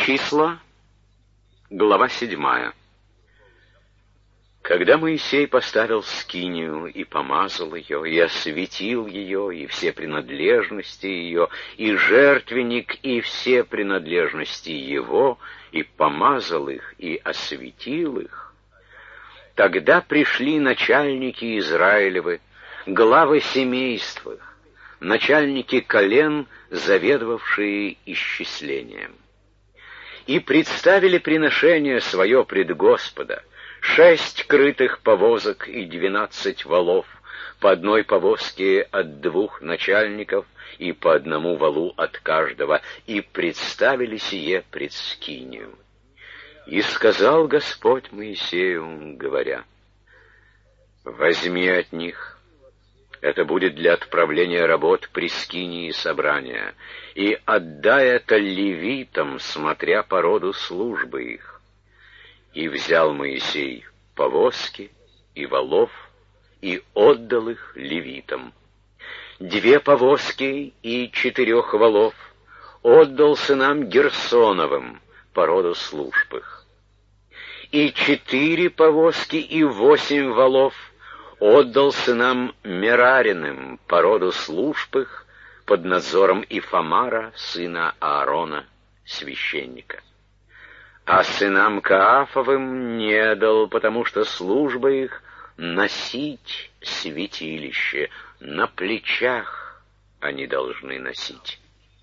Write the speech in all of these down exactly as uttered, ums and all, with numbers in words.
Числа, глава седьмая. Когда Моисей поставил скинию и помазал ее, и осветил ее, и все принадлежности ее, и жертвенник, и все принадлежности его, и помазал их, и осветил их, тогда пришли начальники Израилевы, главы семейств их, начальники колен, заведовавшие исчислением. И представили приношение свое пред Господа, шесть крытых повозок и двенадцать валов, по одной повозке от двух начальников и по одному валу от каждого, и представили сие пред скинию. И сказал Господь Моисею, говоря: «Возьми от них, это будет для отправления работ при скинии собрания, и отдай это левитам, смотря по роду службы их». И взял Моисей повозки и валов, и отдал их левитам. Две повозки и четырех валов отдал сынам Герсоновым по роду служб их. И четыре повозки и восемь валов отдал сынам Мерариным по роду служб их под надзором Ифамара, сына Аарона, священника. А сынам Каафовым не дал, потому что служба их носить святилище, на плечах они должны носить.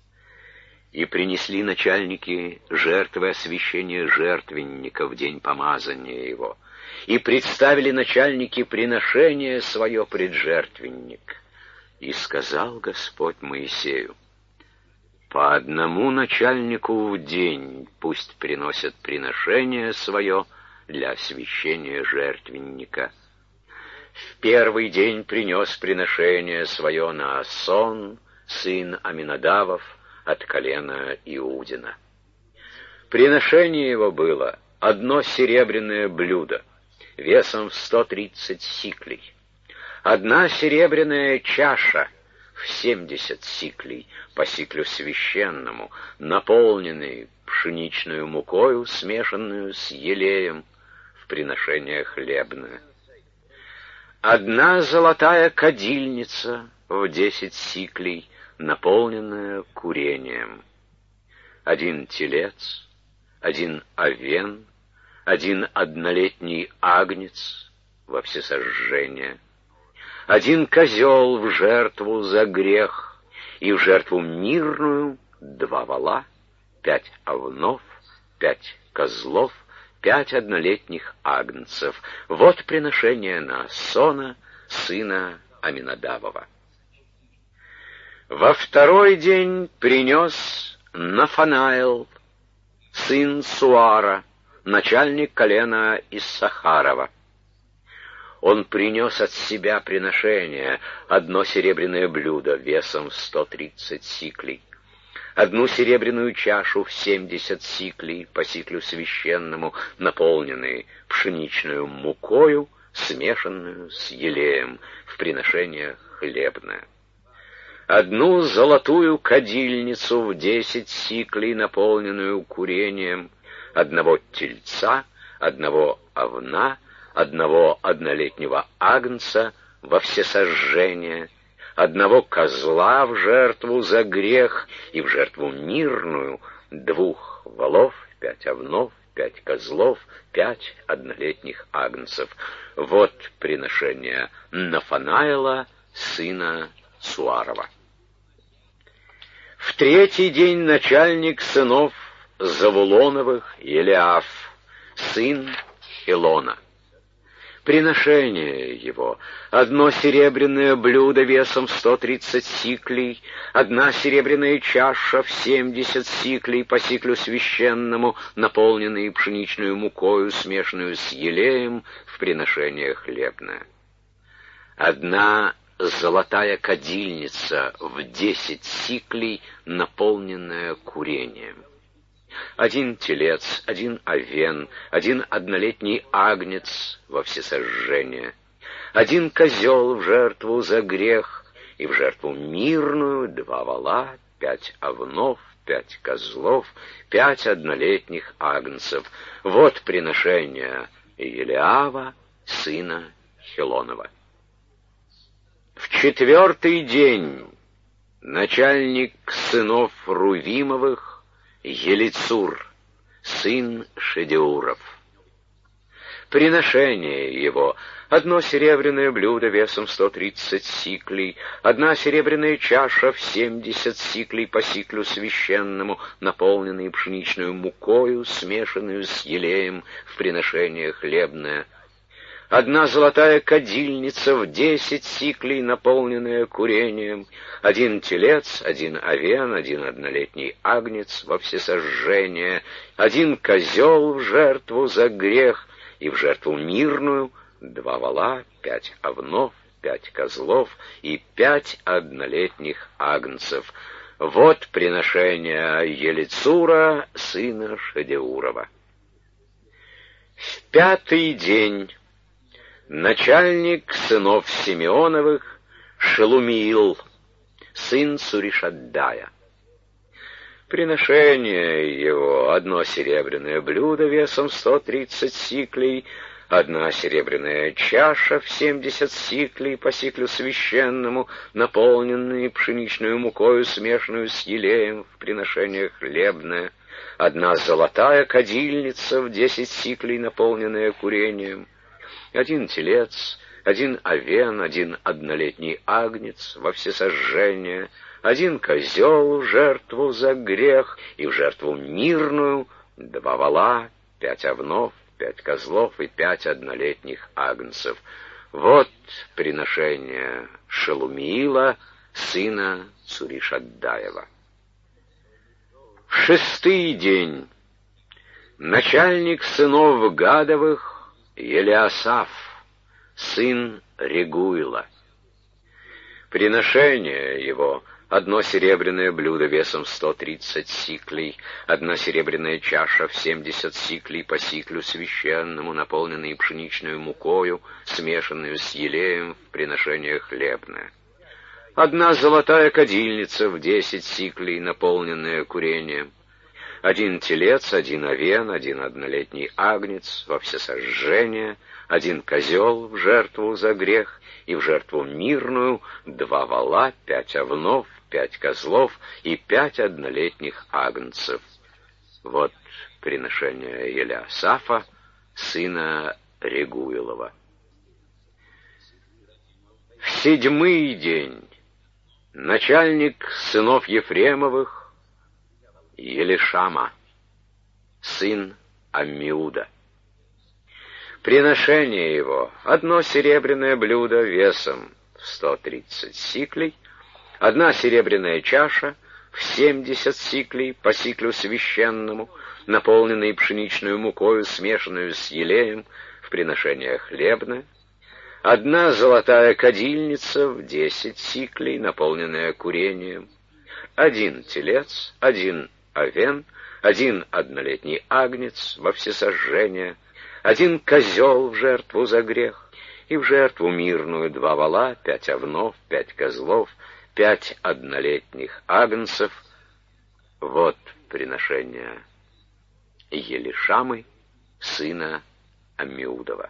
И принесли начальники жертвы освящения жертвенника в день помазания его, и представили начальники приношение свое пред жертвенник. И сказал Господь Моисею: «По одному начальнику в день пусть приносят приношение свое для освящения жертвенника». В первый день принес приношение свое Наасон, сын Аминадавов, от колена Иудина. Приношение его было одно серебряное блюдо, весом в сто тридцать сиклей, одна серебряная чаша в семьдесят сиклей, по сиклю священному, наполненной пшеничную мукою, смешанную с елеем, в приношение хлебное. Одна золотая кадильница в десять сиклей, наполненная курением. Один телец, один овен, один однолетний агнец во всесожжение, один козел в жертву за грех, и в жертву мирную два вола, пять овнов, пять козлов, пять однолетних агнцев. Вот приношение Наасона, сына Аминадавова. Во второй день принес Нафанаил, сын Суара, начальник колена Иссахарова. Он принес от себя приношение: одно серебряное блюдо весом в сто тридцать сиклей, одну серебряную чашу в семьдесят сиклей, по сиклю священному, наполненную пшеничную мукою, смешанную с елеем, в приношение хлебное. Одну золотую кадильницу в десять сиклей, наполненную курением, одного тельца, одного овна, одного однолетнего агнца во всесожжение, одного козла в жертву за грех и в жертву мирную, двух волов, пять овнов, пять козлов, пять однолетних агнцев. Вот приношение Нафанаила, сына Суарова. В третий день начальник сынов Завулоновых Елиаф, сын Илона. Приношение его: одно серебряное блюдо весом сто тридцать сиклей, одна серебряная чаша в семьдесят сиклей, по сиклю священному, наполненную пшеничную мукою, смешанную с елеем, в приношение хлебное. Одна золотая кадильница в десять сиклей, наполненная курением. Один телец, один овен, один однолетний агнец во всесожжение, один козел в жертву за грех и в жертву мирную два вола, пять овнов, пять козлов, пять однолетних агнцев. Вот приношение Елиава, сына Хелонова. В четвертый день начальник сынов Рувимовых Елицур, сын Шедеуров. Приношение его: одно серебряное блюдо весом сто тридцать сиклей, одна серебряная чаша в семьдесят сиклей по сиклю священному, наполненные пшеничную мукою, смешанную с елеем в приношение хлебное, одна золотая кадильница в десять сиклей, наполненная курением, один телец, один овен, один однолетний агнец во всесожжение, один козел в жертву за грех, и в жертву мирную два вола, пять овнов, пять козлов и пять однолетних агнцев. Вот приношение Елицура, сына Шедеурова. В пятый день начальник сынов Симеоновых Шелумиил, сын Цуришаддая. Приношение его: одно серебряное блюдо весом сто тридцать сиклей, одна серебряная чаша в семьдесят сиклей по сиклю священному, наполненные пшеничную мукою, смешанную с елеем в приношение хлебное, одна золотая кадильница в десять сиклей, наполненная курением, один телец, один овен, один однолетний агнец во всесожжение, один козел в жертву за грех, и в жертву мирную два вола, пять овнов, пять козлов и пять однолетних агнцев. Вот приношение Шелумиила, сына Цуришаддаева. В шестый день начальник сынов Гадовых Елиасаф, сын Регуила. Приношение его: одно серебряное блюдо весом сто тридцать сиклей, одна серебряная чаша в семьдесят сиклей по сиклю священному, наполненные пшеничную мукою, смешанную с елеем в приношение хлебное, одна золотая кадильница в десять сиклей, наполненная курением, один телец, один овен, один однолетний агнец во всесожжение, один козел в жертву за грех, и в жертву мирную два вола, пять овнов, пять козлов и пять однолетних агнцев. Вот приношение Елиасафа, сына Регуилова. В седьмый день начальник сынов Ефремовых Елишама, сын Аммиуда. Приношение его: одно серебряное блюдо весом в сто тридцать сиклей, одна серебряная чаша в семьдесят сиклей по сиклю священному, наполненной пшеничную мукою, смешанную с елеем в приношение хлебное, одна золотая кадильница в десять сиклей, наполненная курением, один телец, один овен, один однолетний агнец во всесожжение, один козел в жертву за грех, и в жертву мирную два вола, пять овнов, пять козлов, пять однолетних агнцев. Вот приношение Елишамы, сына Аммиудова.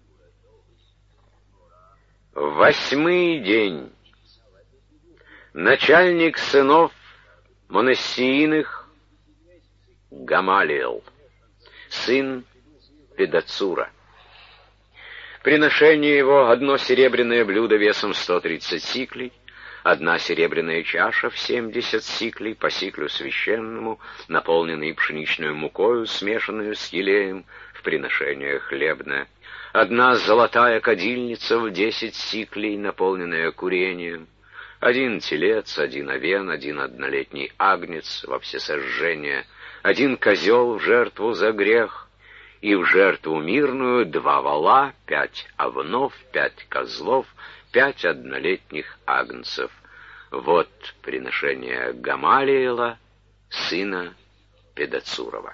В восьмый день начальник сынов Манассеиных Гамалиэл, сын Педацура. Приношение его: одно серебряное блюдо весом сто тридцать сиклей, одна серебряная чаша в семьдесят сиклей по сиклю священному, наполненные пшеничную мукою, смешанную с елеем в приношение хлебное, одна золотая кадильница в десять сиклей, наполненная курением, один телец, один овен, один однолетний агнец во всесожжение, один козел в жертву за грех, и в жертву мирную два вола, пять овнов, пять козлов, пять однолетних агнцев. Вот приношение Гамалиэла, сына Педацурова.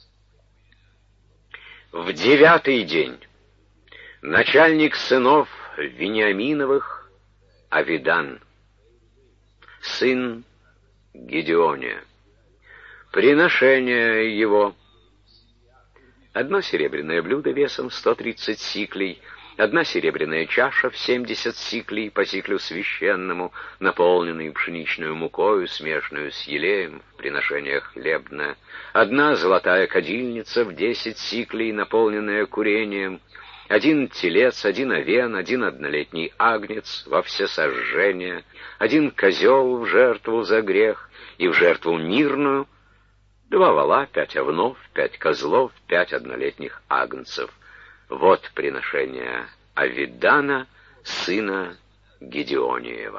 В девятый день начальник сынов Вениаминовых Авидан, сын Гедеония. Приношение его. Одно серебряное блюдо весом сто тридцать сиклей, одна серебряная чаша в семьдесят сиклей по сиклю священному, наполненную пшеничную мукою, смешанную с елеем, в приношение хлебное, одна золотая кадильница в десять сиклей, наполненная курением, один телец, один овен, один однолетний агнец во всесожжение, один козел в жертву за грех и в жертву мирную, два вола, пять овнов, пять козлов, пять однолетних агнцев. Вот приношение Авидана, сына Гедеониева.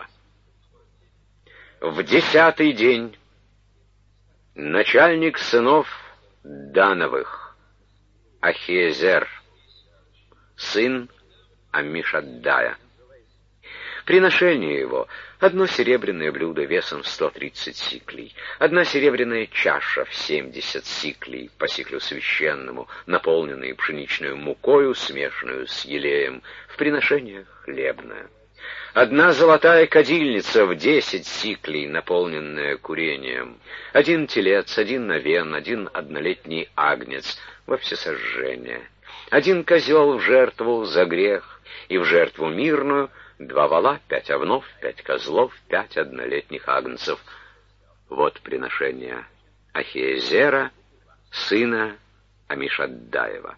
В десятый день начальник сынов Дановых, Ахиезер, сын Аммишаддая. Приношение его — одно серебряное блюдо весом сто тридцать сиклей, одна серебряная чаша в семьдесят сиклей по сиклю священному, наполненную пшеничную мукою, смешанную с елеем, в приношение хлебное, одна золотая кадильница в десять сиклей, наполненная курением, один телец, один овен, один однолетний агнец во всесожжение, один козел в жертву за грех и в жертву мирную, два вола, пять овнов, пять козлов, пять однолетних агнцев. Вот приношение Ахиезера, сына Амишаддаева.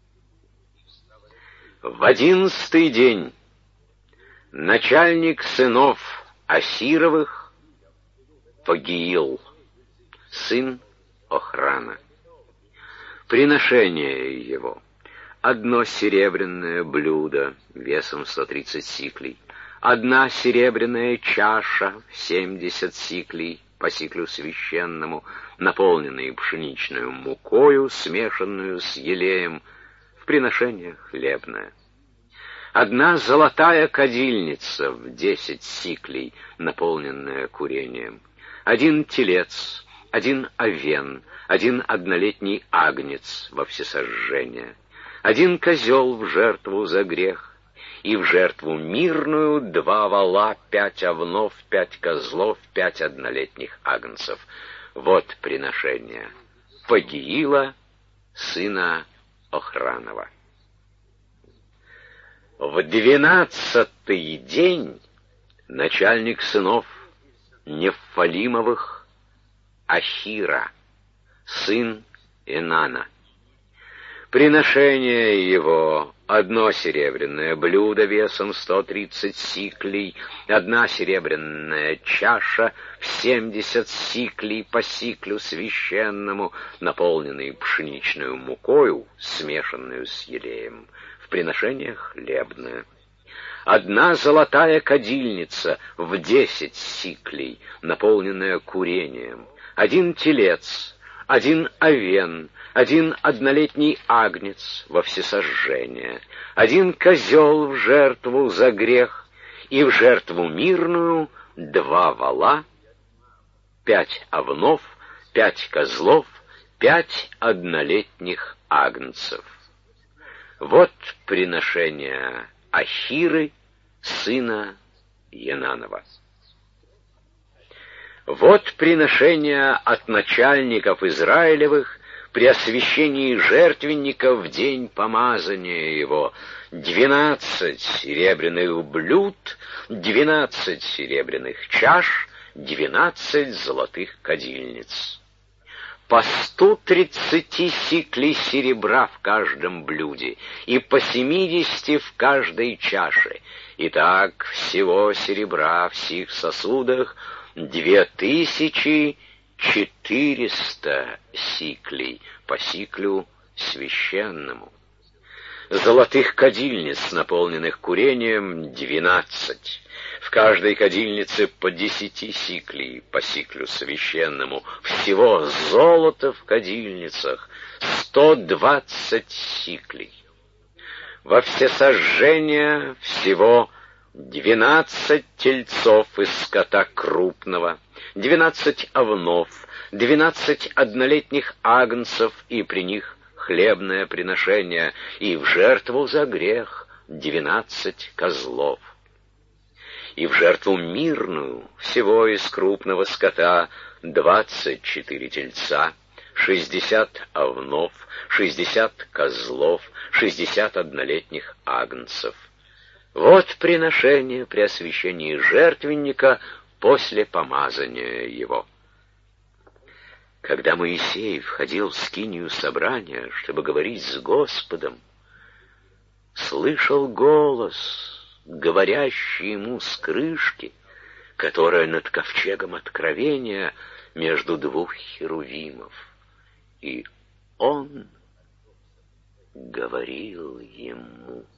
В одиннадцатый день начальник сынов Асировых Пагиил, сын Охрана. Приношение его — одно серебряное блюдо весом сто тридцать сиклей, одна серебряная чаша в семьдесят сиклей по сиклю священному, наполненную пшеничную мукою, смешанную с елеем, в приношение хлебное, одна золотая кадильница в десять сиклей, наполненная курением, один телец, один овен, один однолетний агнец во всесожжение, один козел в жертву за грех, и в жертву мирную два вола, пять овнов, пять козлов, пять однолетних агнцев. Вот приношение Пагиила, сына Охранова. В двенадцатый день начальник сынов Нефалимовых Ахира, сын Инана. Приношение его — одно серебряное блюдо весом сто тридцать сиклей, одна серебряная чаша в семьдесят сиклей по сиклю священному, наполненную пшеничную мукою, смешанную с елеем, в приношение хлебное, одна золотая кадильница в десять сиклей, наполненная курением, один телец, один овен, один однолетний агнец во всесожжение, один козел в жертву за грех и в жертву мирную два вола, пять овнов, пять козлов, пять однолетних агнцев. Вот приношение Ахиры, сына Енанова. Вот приношение от начальников Израилевых при освящении жертвенника в день помазания его: двенадцать серебряных блюд, двенадцать серебряных чаш, двенадцать золотых кадильниц. По сто тридцати сиклей серебра в каждом блюде и по семидесяти в каждой чаше. Итак, всего серебра в сих сосудах две тысячи четыреста сиклей по сиклю священному. Золотых кадильниц, наполненных курением, двенадцать. В каждой кадильнице по десяти сиклей по сиклю священному. Всего золота в кадильницах сто двадцать сиклей. Во всесожжение всего двенадцать тельцов из скота крупного, двенадцать овнов, двенадцать однолетних агнцев и при них хлебное приношение, и в жертву за грех двенадцать козлов. И в жертву мирную всего из крупного скота двадцать четыре тельца, шестьдесят овнов, шестьдесят козлов, шестьдесят однолетних агнцев. Вот приношение при освящении жертвенника после помазания его. Когда Моисей входил в скинию собрания, чтобы говорить с Господом, слышал голос, говорящий ему с крышки, которая над ковчегом откровения между двух херувимов. И он говорил ему: